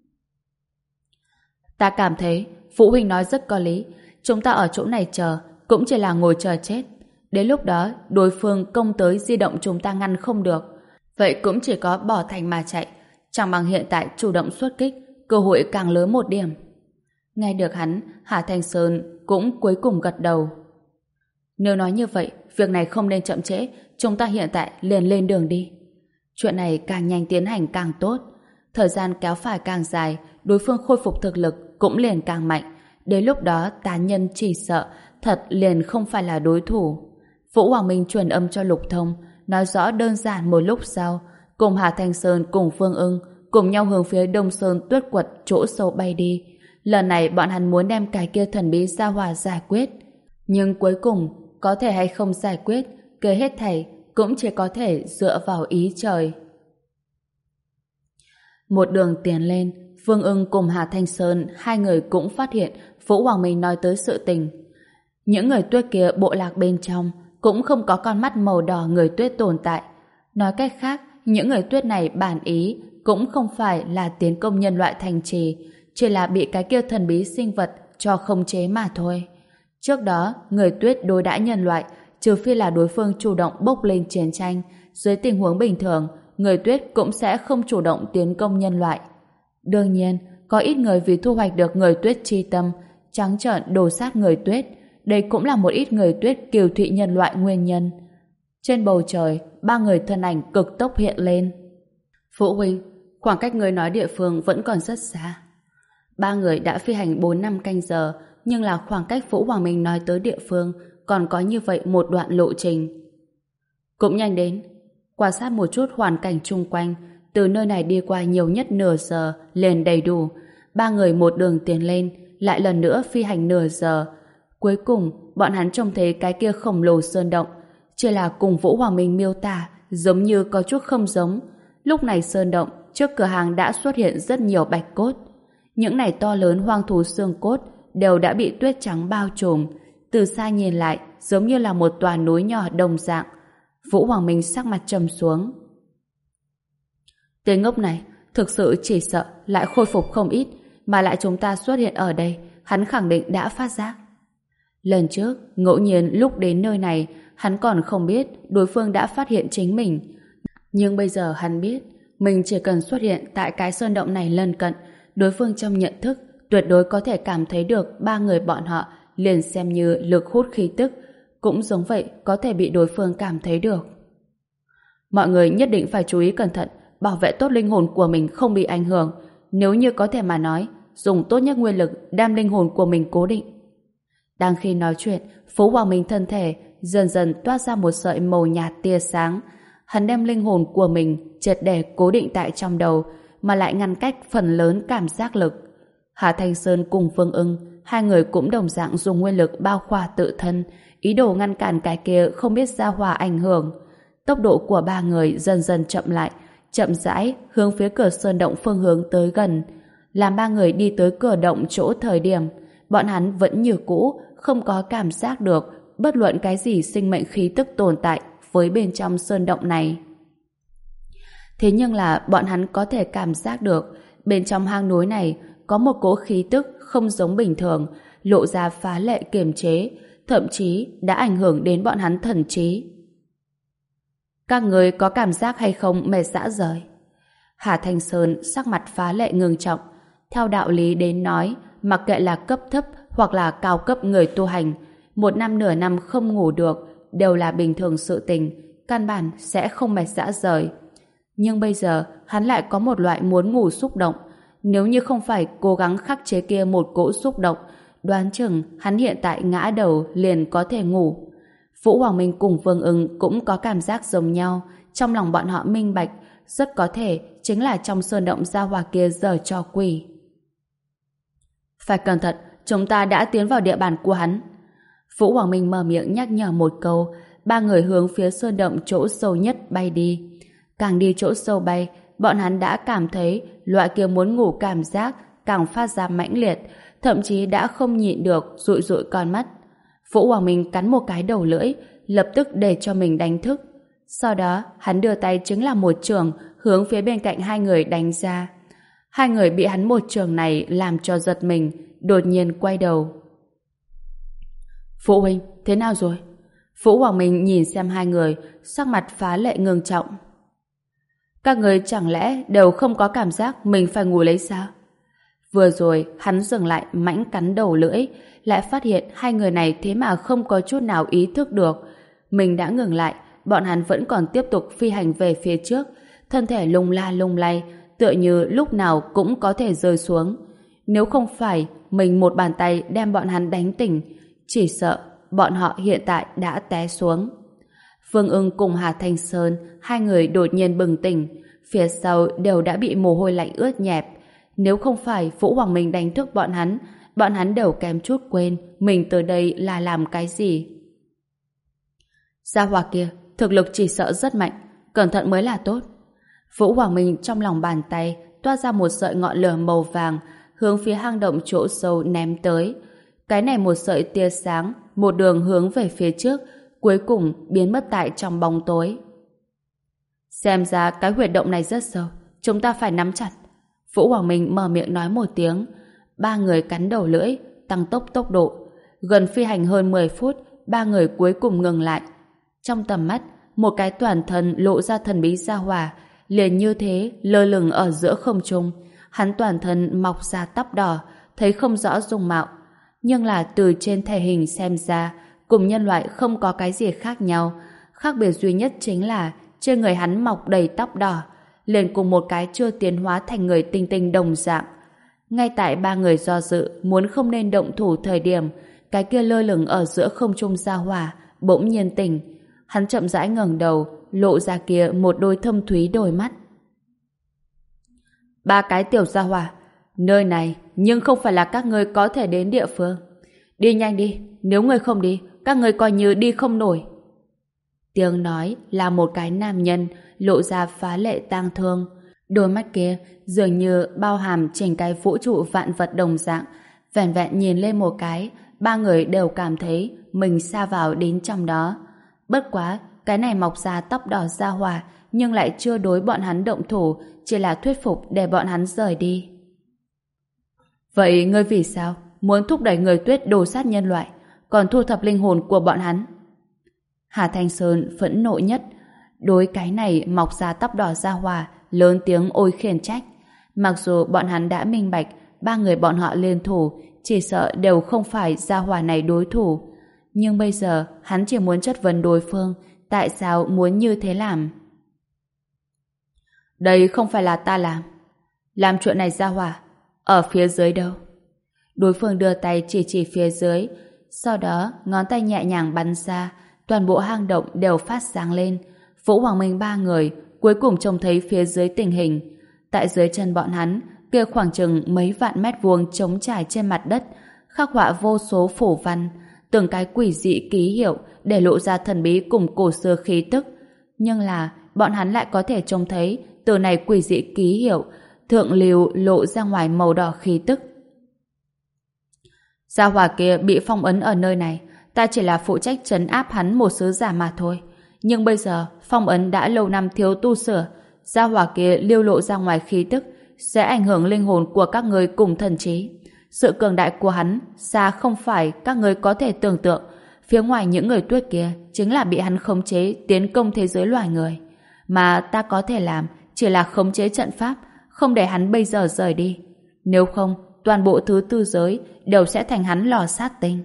Ta cảm thấy Phụ huynh nói rất có lý, chúng ta ở chỗ này chờ cũng chỉ là ngồi chờ chết. Đến lúc đó đối phương công tới di động chúng ta ngăn không được, vậy cũng chỉ có bỏ thành mà chạy, chẳng bằng hiện tại chủ động xuất kích, cơ hội càng lớn một điểm. Nghe được hắn, Hà Thanh Sơn cũng cuối cùng gật đầu. Nếu nói như vậy, việc này không nên chậm trễ, chúng ta hiện tại liền lên đường đi. Chuyện này càng nhanh tiến hành càng tốt, thời gian kéo phải càng dài, đối phương khôi phục thực lực cũng liền càng mạnh. Đến lúc đó tán nhân chỉ sợ thật liền không phải là đối thủ. Vũ Hoàng Minh truyền âm cho Lục Thông, nói rõ đơn giản một lúc sau, cùng Hà Thanh Sơn cùng Phương Ưng cùng nhau hướng phía Đông Sơn Tuyết Quật chỗ sâu bay đi. Lần này bọn hắn muốn đem cái kia thần bí gia hỏa giải quyết. Nhưng cuối cùng, có thể hay không giải quyết, kể hết thảy cũng chỉ có thể dựa vào ý trời. Một đường tiến lên, Phương Ưng cùng Hà Thanh Sơn hai người cũng phát hiện Vũ Hoàng Minh nói tới sự tình. Những người tuyết kia bộ lạc bên trong cũng không có con mắt màu đỏ người tuyết tồn tại. Nói cách khác, những người tuyết này bản ý cũng không phải là tiến công nhân loại thành trì, chỉ là bị cái kia thần bí sinh vật cho khống chế mà thôi. Trước đó, người tuyết đối đãi nhân loại, trừ phi là đối phương chủ động bốc lên chiến tranh, dưới tình huống bình thường, người tuyết cũng sẽ không chủ động tiến công nhân loại. Đương nhiên, có ít người vì thu hoạch được người tuyết chi tâm, trắng trợn đồ sát người tuyết, đây cũng là một ít người tuyết kiều thị nhân loại nguyên nhân. Trên bầu trời, ba người thân ảnh cực tốc hiện lên. Phụ huynh, khoảng cách người nói địa phương vẫn còn rất xa. Ba người đã phi hành bốn năm canh giờ, nhưng là khoảng cách Vũ Hoàng Minh nói tới địa phương còn có như vậy một đoạn lộ trình. Cũng nhanh đến. Quan sát một chút hoàn cảnh chung quanh, từ nơi này đi qua nhiều nhất nửa giờ liền đầy đủ. Ba người một đường tiến lên, lại lần nữa phi hành nửa giờ. Cuối cùng, bọn hắn trông thấy cái kia khổng lồ sơn động, chỉ là cùng Vũ Hoàng Minh miêu tả giống như có chút không giống. Lúc này sơn động trước cửa hàng đã xuất hiện rất nhiều bạch cốt. Những này to lớn hoang thú xương cốt đều đã bị tuyết trắng bao trùm. Từ xa nhìn lại giống như là một tòa núi nhỏ đồng dạng. Vũ Hoàng Minh sắc mặt trầm xuống. Tên ngốc này thực sự chỉ sợ lại khôi phục không ít, mà lại chúng ta xuất hiện ở đây, hắn khẳng định đã phát giác. Lần trước, ngẫu nhiên lúc đến nơi này, hắn còn không biết đối phương đã phát hiện chính mình. Nhưng bây giờ hắn biết, mình chỉ cần xuất hiện tại cái sơn động này lân cận, đối phương trong nhận thức tuyệt đối có thể cảm thấy được ba người bọn họ liền xem như lực hút khí tức, cũng giống vậy có thể bị đối phương cảm thấy được. Mọi người nhất định phải chú ý cẩn thận, bảo vệ tốt linh hồn của mình không bị ảnh hưởng. Nếu như có thể mà nói, dùng tốt nhất nguyên lực đem linh hồn của mình cố định. Đang khi nói chuyện, Phú Hoàng Minh thân thể dần dần toát ra một sợi màu nhạt tia sáng. Hắn đem linh hồn của mình triệt để cố định tại trong đầu, mà lại ngăn cách phần lớn cảm giác lực. Hà Thanh Sơn cùng Phương Ưng, hai người cũng đồng dạng dùng nguyên lực bao khỏa tự thân, ý đồ ngăn cản cái kia không biết ra hòa ảnh hưởng. Tốc độ của ba người dần dần chậm lại, chậm rãi hướng phía cửa sơn động phương hướng tới gần. Làm ba người đi tới cửa động chỗ thời điểm, bọn hắn vẫn như cũ, không có cảm giác được bất luận cái gì sinh mệnh khí tức tồn tại với bên trong sơn động này. Thế nhưng là bọn hắn có thể cảm giác được bên trong hang núi này có một cỗ khí tức không giống bình thường, lộ ra phá lệ kiềm chế, thậm chí đã ảnh hưởng đến bọn hắn thần trí. Các người có cảm giác hay không mệt rã rời? Hà Thanh Sơn sắc mặt phá lệ ngưng trọng. Theo đạo lý đến nói, mặc kệ là cấp thấp hoặc là cao cấp người tu hành, một năm nửa năm không ngủ được đều là bình thường sự tình, căn bản sẽ không mệt rã rời. Nhưng bây giờ hắn lại có một loại muốn ngủ xúc động. Nếu như không phải cố gắng khắc chế kia một cỗ xúc động, đoán chừng hắn hiện tại ngã đầu liền có thể ngủ. Vũ Hoàng Minh cùng Vương Ưng cũng có cảm giác giống nhau, trong lòng bọn họ minh bạch, rất có thể chính là trong sơn động gia hòa kia giở trò quỷ. Phải cẩn thận, chúng ta đã tiến vào địa bàn của hắn. Vũ Hoàng Minh mở miệng nhắc nhở một câu, ba người hướng phía sơn động chỗ sâu nhất bay đi. Càng đi chỗ sâu bay, bọn hắn đã cảm thấy loại kia muốn ngủ cảm giác càng phát ra mãnh liệt, thậm chí đã không nhịn được dụi dụi con mắt. Vũ Hoàng Minh cắn một cái đầu lưỡi, lập tức để cho mình đánh thức. Sau đó, hắn đưa tay chính là một chưởng hướng phía bên cạnh hai người đánh ra. Hai người bị hắn một chưởng này làm cho giật mình, đột nhiên quay đầu. Phụ huynh, thế nào rồi? Vũ Hoàng Minh nhìn xem hai người, sắc mặt phá lệ ngưng trọng. Các người chẳng lẽ đều không có cảm giác mình phải ngủ lấy sao? Vừa rồi, hắn dừng lại mãnh cắn đầu lưỡi, lại phát hiện hai người này thế mà không có chút nào ý thức được. Mình đã ngừng lại, bọn hắn vẫn còn tiếp tục phi hành về phía trước, thân thể lung la lung lay, tựa như lúc nào cũng có thể rơi xuống. Nếu không phải mình một bàn tay đem bọn hắn đánh tỉnh, chỉ sợ bọn họ hiện tại đã té xuống. Vương Ưng cùng Hà Thanh Sơn, hai người đột nhiên bừng tỉnh, phía sau đều đã bị mồ hôi lạnh ướt nhẹp. Nếu không phải Vũ Hoàng Minh đánh thức bọn hắn, bọn hắn đều kém chút quên mình tới đây là làm cái gì. Gia hỏa kia, thực lực chỉ sợ rất mạnh, cẩn thận mới là tốt. Vũ Hoàng Minh trong lòng bàn tay toát ra một sợi ngọn lửa màu vàng, hướng phía hang động chỗ sâu ném tới. Cái này một sợi tia sáng, một đường hướng về phía trước, cuối cùng biến mất tại trong bóng tối. Xem ra cái huyệt động này rất sâu, chúng ta phải nắm chặt. Vũ Hoàng Minh mở miệng nói một tiếng, ba người cắn đầu lưỡi, tăng tốc tốc độ. Gần phi hành hơn mười phút, ba người cuối cùng ngừng lại. Trong tầm mắt, một cái toàn thân lộ ra thần bí gia hỏa, liền như thế lơ lửng ở giữa không trung. Hắn toàn thân mọc ra tóc đỏ, thấy không rõ dung mạo, nhưng là từ trên thể hình xem ra, cùng nhân loại không có cái gì khác nhau. Khác biệt duy nhất chính là trên người hắn mọc đầy tóc đỏ, liền cùng một cái chưa tiến hóa thành người tinh tinh đồng dạng. Ngay tại ba người do dự muốn không nên động thủ thời điểm, cái kia lơ lửng ở giữa không trung gia hỏa bỗng nhiên tỉnh. Hắn chậm rãi ngẩng đầu, lộ ra kia một đôi thâm thúy đôi mắt. Ba cái tiểu gia hỏa, nơi này nhưng không phải là các ngươi có thể đến địa phương. Đi nhanh đi, nếu ngươi không đi, các ngươi coi như đi không nổi. Tiếng nói là một cái nam nhân lộ ra phá lệ tang thương. Đôi mắt kia dường như bao hàm chỉnh cái vũ trụ vạn vật đồng dạng. Vẹn vẹn nhìn lên một cái, ba người đều cảm thấy mình sa vào đến trong đó. Bất quá, cái này mọc ra tóc đỏ gia hỏa nhưng lại chưa đối bọn hắn động thủ, chỉ là thuyết phục để bọn hắn rời đi. Vậy ngươi vì sao muốn thúc đẩy người tuyết đồ sát nhân loại, còn thu thập linh hồn của bọn hắn? Hà Thanh Sơn phẫn nộ nhất, đối cái này mọc ra tóc đỏ gia hỏa lớn tiếng ôi khiển trách. Mặc dù bọn hắn đã minh bạch ba người bọn họ liên thủ chỉ sợ đều không phải gia hỏa này đối thủ, nhưng bây giờ hắn chỉ muốn chất vấn đối phương tại sao muốn như thế làm. Đây không phải là ta làm. Làm chuyện này gia hỏa ở phía dưới đâu? Đối phương đưa tay chỉ chỉ phía dưới, sau đó ngón tay nhẹ nhàng bắn ra, toàn bộ hang động đều phát sáng lên. Vũ Hoàng Minh ba người cuối cùng trông thấy phía dưới tình hình. Tại dưới chân bọn hắn, kia khoảng chừng mấy vạn mét vuông trống trải trên mặt đất, khắc họa vô số phổ văn, từng cái quỷ dị ký hiệu để lộ ra thần bí cùng cổ xưa khí tức. Nhưng là bọn hắn lại có thể trông thấy từ này quỷ dị ký hiệu thượng lưu lộ ra ngoài màu đỏ khí tức. Gia hỏa kia bị phong ấn ở nơi này, ta chỉ là phụ trách trấn áp hắn một sứ giả mà thôi. Nhưng bây giờ phong ấn đã lâu năm thiếu tu sửa, gia hỏa kia lưu lộ ra ngoài khí tức sẽ ảnh hưởng linh hồn của các người cùng thần trí. Sự cường đại của hắn xa không phải các người có thể tưởng tượng. Phía ngoài những người tuyết kia chính là bị hắn khống chế tiến công thế giới loài người. Mà ta có thể làm chỉ là khống chế trận pháp, không để hắn bây giờ rời đi. Nếu không, toàn bộ thứ tư giới đều sẽ thành hắn lò sát tinh.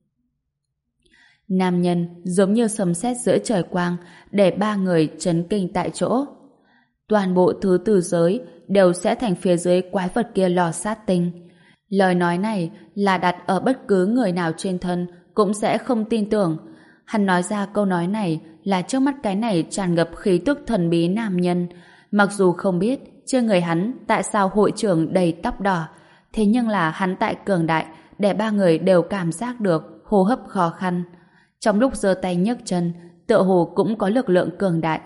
Nam nhân giống như sấm sét giữa trời quang, để ba người chấn kinh tại chỗ. Toàn bộ thứ tư giới đều sẽ thành phía dưới quái vật kia lò sát tinh. Lời nói này là đặt ở bất cứ người nào trên thân cũng sẽ không tin tưởng. Hắn nói ra câu nói này là trước mắt cái này tràn ngập khí tức thần bí nam nhân. Mặc dù không biết trên người hắn tại sao hội trưởng đầy tóc đỏ, thế nhưng là hắn tại cường đại để ba người đều cảm giác được hô hấp khó khăn. Trong lúc giơ tay nhấc chân, tựa hồ cũng có lực lượng cường đại.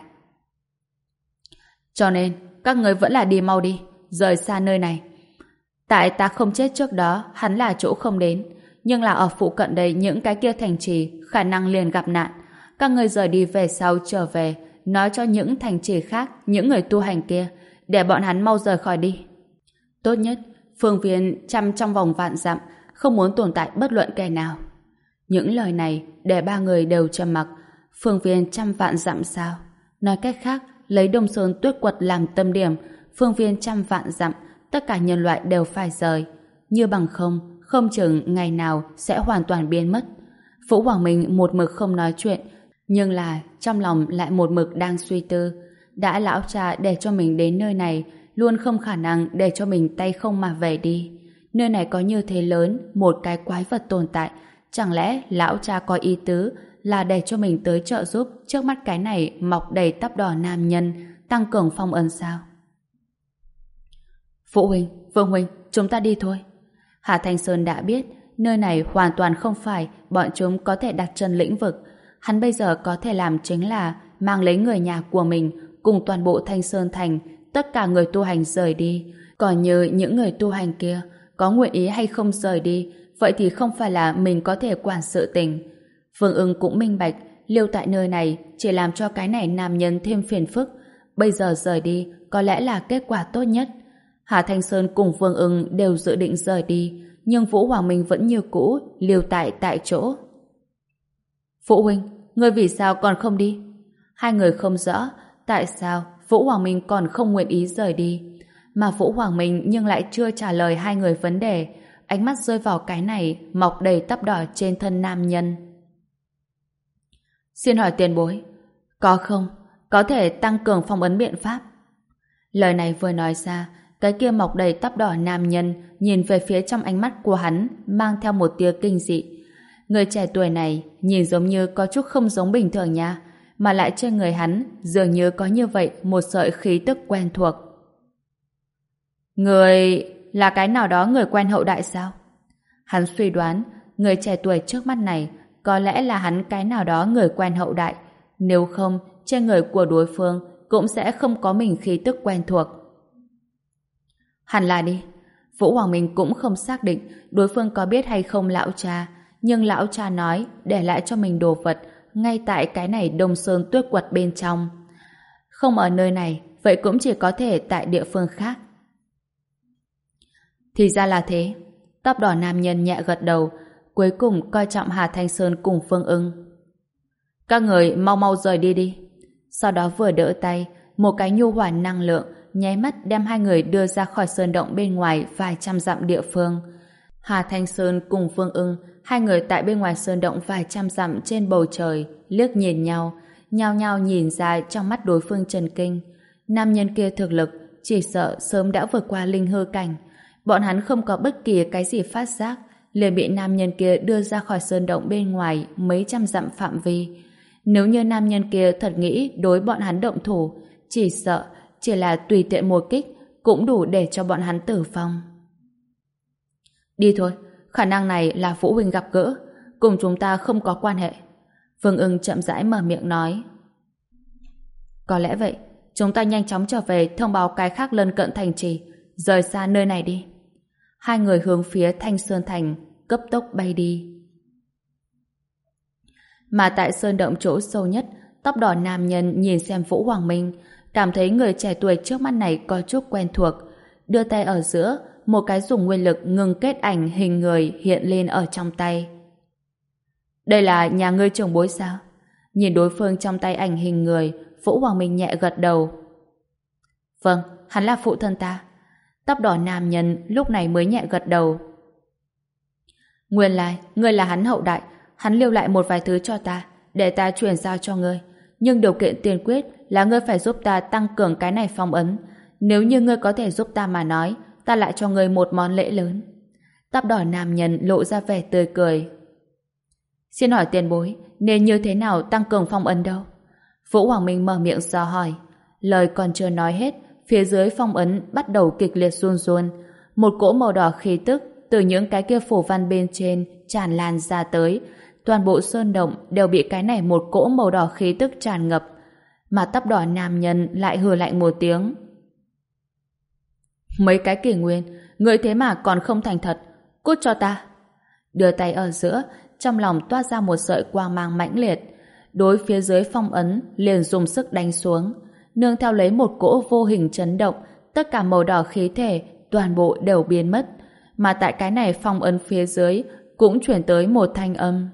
Cho nên, các người vẫn là đi mau đi, rời xa nơi này. Tại ta không chết trước đó, hắn là chỗ không đến. Nhưng là ở phụ cận đây những cái kia thành trì, khả năng liền gặp nạn. Các người rời đi về sau trở về, nói cho những thành trì khác, những người tu hành kia, để bọn hắn mau rời khỏi đi. Tốt nhất, phương viên trăm trong vòng vạn dặm, không muốn tồn tại bất luận kẻ nào. Những lời này để ba người đều trầm mặc. Phương viên trăm vạn dặm sao? Nói cách khác, lấy Đông Sơn Tuyết Quật làm tâm điểm, phương viên trăm vạn dặm, tất cả nhân loại đều phải rời. Như bằng không, không chừng ngày nào sẽ hoàn toàn biến mất. Vũ Hoàng Minh một mực không nói chuyện, nhưng là trong lòng lại một mực đang suy tư. Đã lão cha để cho mình đến nơi này, luôn không khả năng để cho mình tay không mà về đi. Nơi này có như thế lớn, một cái quái vật tồn tại, Chẳng lẽ lão cha có ý tứ là để cho mình tới trợ giúp trước mắt cái này mọc đầy tóc đỏ nam nhân, tăng cường phong ấn sao? Phụ huynh, Vương huynh, chúng ta đi thôi. Hà Thanh Sơn đã biết nơi này hoàn toàn không phải bọn chúng có thể đặt chân lĩnh vực. Hắn bây giờ có thể làm chính là mang lấy người nhà của mình cùng toàn bộ Thanh Sơn Thành, tất cả người tu hành rời đi. Còn như những người tu hành kia có nguyện ý hay không rời đi, vậy thì không phải là mình có thể quản sự tình. Vương Ưng cũng minh bạch, lưu tại nơi này chỉ làm cho cái này nam nhân thêm phiền phức. Bây giờ rời đi có lẽ là kết quả tốt nhất. Hà Thanh Sơn cùng Vương Ưng đều dự định rời đi, nhưng Vũ Hoàng Minh vẫn như cũ lưu tại tại chỗ. Phụ huynh, ngươi vì sao còn không đi? Hai người không rõ tại sao Vũ Hoàng Minh còn không nguyện ý rời đi, mà Vũ Hoàng Minh nhưng lại chưa trả lời hai người vấn đề, ánh mắt rơi vào cái này mọc đầy tóc đỏ trên thân nam nhân. Xin hỏi tiền bối, có không? Có thể tăng cường phong ấn biện pháp? Lời này vừa nói ra, cái kia mọc đầy tóc đỏ nam nhân nhìn về phía trong ánh mắt của hắn mang theo một tia kinh dị. Người trẻ tuổi này nhìn giống như có chút không giống bình thường nha, mà lại trên người hắn dường như có như vậy một sợi khí tức quen thuộc. Người là cái nào đó người quen hậu đại sao? Hắn suy đoán người trẻ tuổi trước mắt này có lẽ là hắn cái nào đó người quen hậu đại, nếu không trên người của đối phương cũng sẽ không có mình khí tức quen thuộc. Hẳn là đi. Vũ Hoàng Minh cũng không xác định đối phương có biết hay không lão cha, nhưng lão cha nói để lại cho mình đồ vật ngay tại cái này Đông Sơn Tuyết Quật bên trong. Không ở nơi này, vậy cũng chỉ có thể tại địa phương khác. Thì ra là thế. Tóc đỏ nam nhân nhẹ gật đầu, cuối cùng coi trọng Hà Thanh Sơn cùng Phương Ưng. Các người mau mau rời đi đi. Sau đó vừa đỡ tay, một cái nhu hòa năng lượng nháy mắt đem hai người đưa ra khỏi sơn động bên ngoài vài trăm dặm địa phương. Hà Thanh Sơn cùng Phương Ưng, hai người tại bên ngoài sơn động vài trăm dặm trên bầu trời, liếc nhìn nhau, nhao nhao nhìn ra trong mắt đối phương chần kinh. Nam nhân kia thực lực, chỉ sợ sớm đã vượt qua linh hư cảnh. Bọn hắn không có bất kỳ cái gì phát giác, liền bị nam nhân kia đưa ra khỏi sơn động bên ngoài mấy trăm dặm phạm vi. Nếu như nam nhân kia thật nghĩ đối bọn hắn động thủ, chỉ sợ chỉ là tùy tiện một kích cũng đủ để cho bọn hắn tử vong. Đi thôi, khả năng này là Vũ huynh gặp gỡ, cùng chúng ta không có quan hệ. Vương Ưng chậm rãi mở miệng nói. Có lẽ vậy, chúng ta nhanh chóng trở về thông báo cái khác lân cận thành trì, rời xa nơi này đi. Hai người hướng phía Thanh Sơn Thành cấp tốc bay đi. Mà tại sơn động chỗ sâu nhất, tóc đỏ nam nhân nhìn xem Vũ Hoàng Minh, cảm thấy người trẻ tuổi trước mắt này có chút quen thuộc, đưa tay ở giữa, một cái dùng nguyên lực ngừng kết ảnh hình người hiện lên ở trong tay. Đây là nhà ngươi trưởng bối sao? Nhìn đối phương trong tay ảnh hình người, Vũ Hoàng Minh nhẹ gật đầu. Vâng, hắn là phụ thân ta. Tóc đỏ nam nhân lúc này mới nhẹ gật đầu. Nguyên lai, ngươi là hắn hậu đại, hắn lưu lại một vài thứ cho ta, để ta chuyển giao cho ngươi. Nhưng điều kiện tiên quyết là ngươi phải giúp ta tăng cường cái này phong ấn. Nếu như ngươi có thể giúp ta mà nói, ta lại cho ngươi một món lễ lớn. Tóc đỏ nam nhân lộ ra vẻ tươi cười. Xin hỏi tiền bối, nên như thế nào tăng cường phong ấn đâu? Vũ Hoàng Minh mở miệng dò hỏi. Lời còn chưa nói hết, phía dưới phong ấn bắt đầu kịch liệt run run. Một cỗ màu đỏ khí tức từ những cái kia phù văn bên trên tràn lan ra tới. Toàn bộ sơn động đều bị cái này một cỗ màu đỏ khí tức tràn ngập. Mà tóc đỏ nam nhân lại hừ lạnh một tiếng. Mấy cái kỷ nguyên, người thế mà còn không thành thật, cút cho ta. Đưa tay ở giữa, trong lòng toát ra một sợi quang mang mãnh liệt. Đối phía dưới phong ấn liền dùng sức đánh xuống, nương theo lấy một cỗ vô hình chấn động, tất cả màu đỏ khí thể toàn bộ đều biến mất, mà tại cái này phong ấn phía dưới cũng chuyển tới một thanh âm.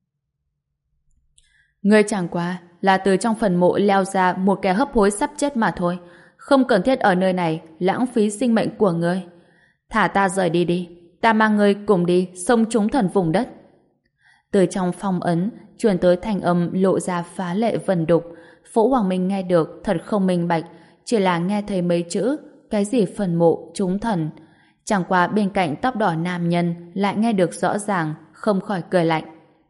Ngươi chẳng qua là từ trong phần mộ leo ra một kẻ hấp hối sắp chết mà thôi, không cần thiết ở nơi này lãng phí sinh mệnh của ngươi. Thả ta rời đi đi, ta mang ngươi cùng đi sông trúng thần vùng đất. Từ trong phong ấn truyền tới thanh âm lộ ra phá lệ vần đục. Vũ Hoàng Minh nghe được thật không minh bạch, chỉ là nghe thấy mấy chữ cái gì phần mộ trúng thần. Chẳng qua bên cạnh tóc đỏ nam nhân lại nghe được rõ ràng, không khỏi cười lạnh.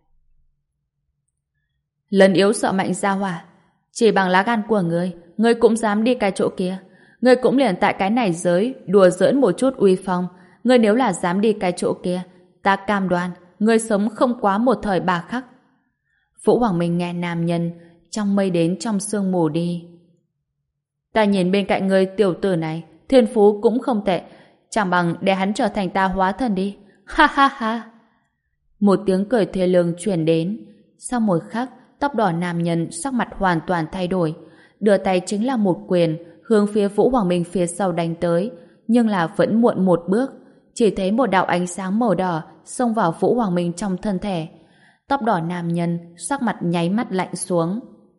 Lớn yếu sợ mạnh ra hỏa, chỉ bằng lá gan của ngươi, ngươi cũng dám đi cái chỗ kia. Ngươi cũng liền tại cái này giới đùa giỡn một chút uy phong. Ngươi nếu là dám đi cái chỗ kia, ta cam đoan ngươi sống không quá một thời bà khắc. Vũ Hoàng Minh nghe nam nhân trong mây đến trong sương mù đi. Ta nhìn bên cạnh ngươi tiểu tử này, thiên phú cũng không tệ, chẳng bằng để hắn trở thành ta hóa thân đi. Ha ha ha. Một tiếng cười thê lương truyền đến. Sau một khắc, tóc đỏ nam nhân sắc mặt hoàn toàn thay đổi, đưa tay chính là một quyền hướng phía Vũ Hoàng Minh phía sau đánh tới, nhưng là vẫn muộn một bước, chỉ thấy một đạo ánh sáng màu đỏ xông vào Vũ Hoàng Minh trong thân thể. Tóc đỏ nam nhân sắc mặt nháy mắt lạnh xuống.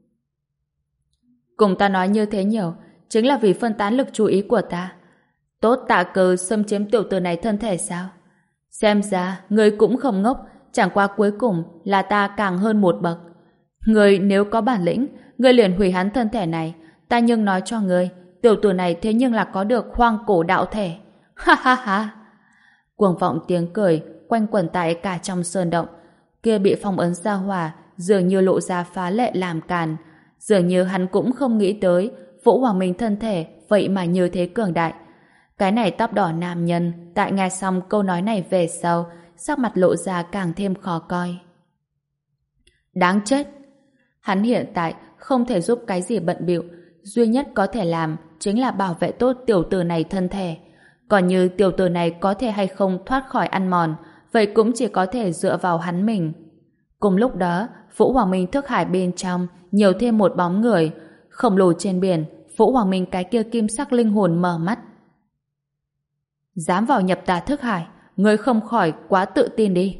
Cùng ta nói như thế nhiều, chính là vì phân tán lực chú ý của ta. Tốt tạ cờ xâm chiếm tiểu tử này thân thể sao? Xem ra ngươi cũng không ngốc, chẳng qua cuối cùng là ta càng hơn một bậc. Ngươi nếu có bản lĩnh, ngươi liền hủy hắn thân thể này. Ta nhưng nói cho ngươi, tiểu tử này thế nhưng là có được hoang cổ đạo thể. Ha ha ha. Cuồng vọng tiếng cười quanh quẩn tại cả trong sơn động. Kia bị phong ấn ra hỏa dường như lộ ra phá lệ làm càn. Dường như hắn cũng không nghĩ tới Vũ Hoàng Minh thân thể vậy mà như thế cường đại. Cái này tóc đỏ nam nhân tại nghe xong câu nói này về sau, sắc mặt lộ ra càng thêm khó coi. Đáng chết. Hắn hiện tại không thể giúp cái gì bận bịu, duy nhất có thể làm chính là bảo vệ tốt tiểu tử này thân thể. Còn như tiểu tử này có thể hay không thoát khỏi ăn mòn, vậy cũng chỉ có thể dựa vào hắn mình. Cùng lúc đó, Vũ Hoàng Minh thức hải bên trong nhiều thêm một bóng người, khổng lồ trên biển. Vũ Hoàng Minh cái kia kim sắc linh hồn mở mắt. Dám vào nhập tà thức hải, ngươi không khỏi quá tự tin đi.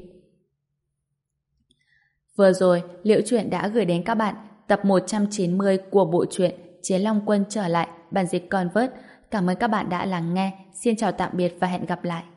Vừa rồi, Liễu Chuyện đã gửi đến các bạn tập một trăm chín mươi của bộ truyện Chiến Long Quân trở lại, bản dịch Convert. Cảm ơn các bạn đã lắng nghe. Xin chào tạm biệt và hẹn gặp lại.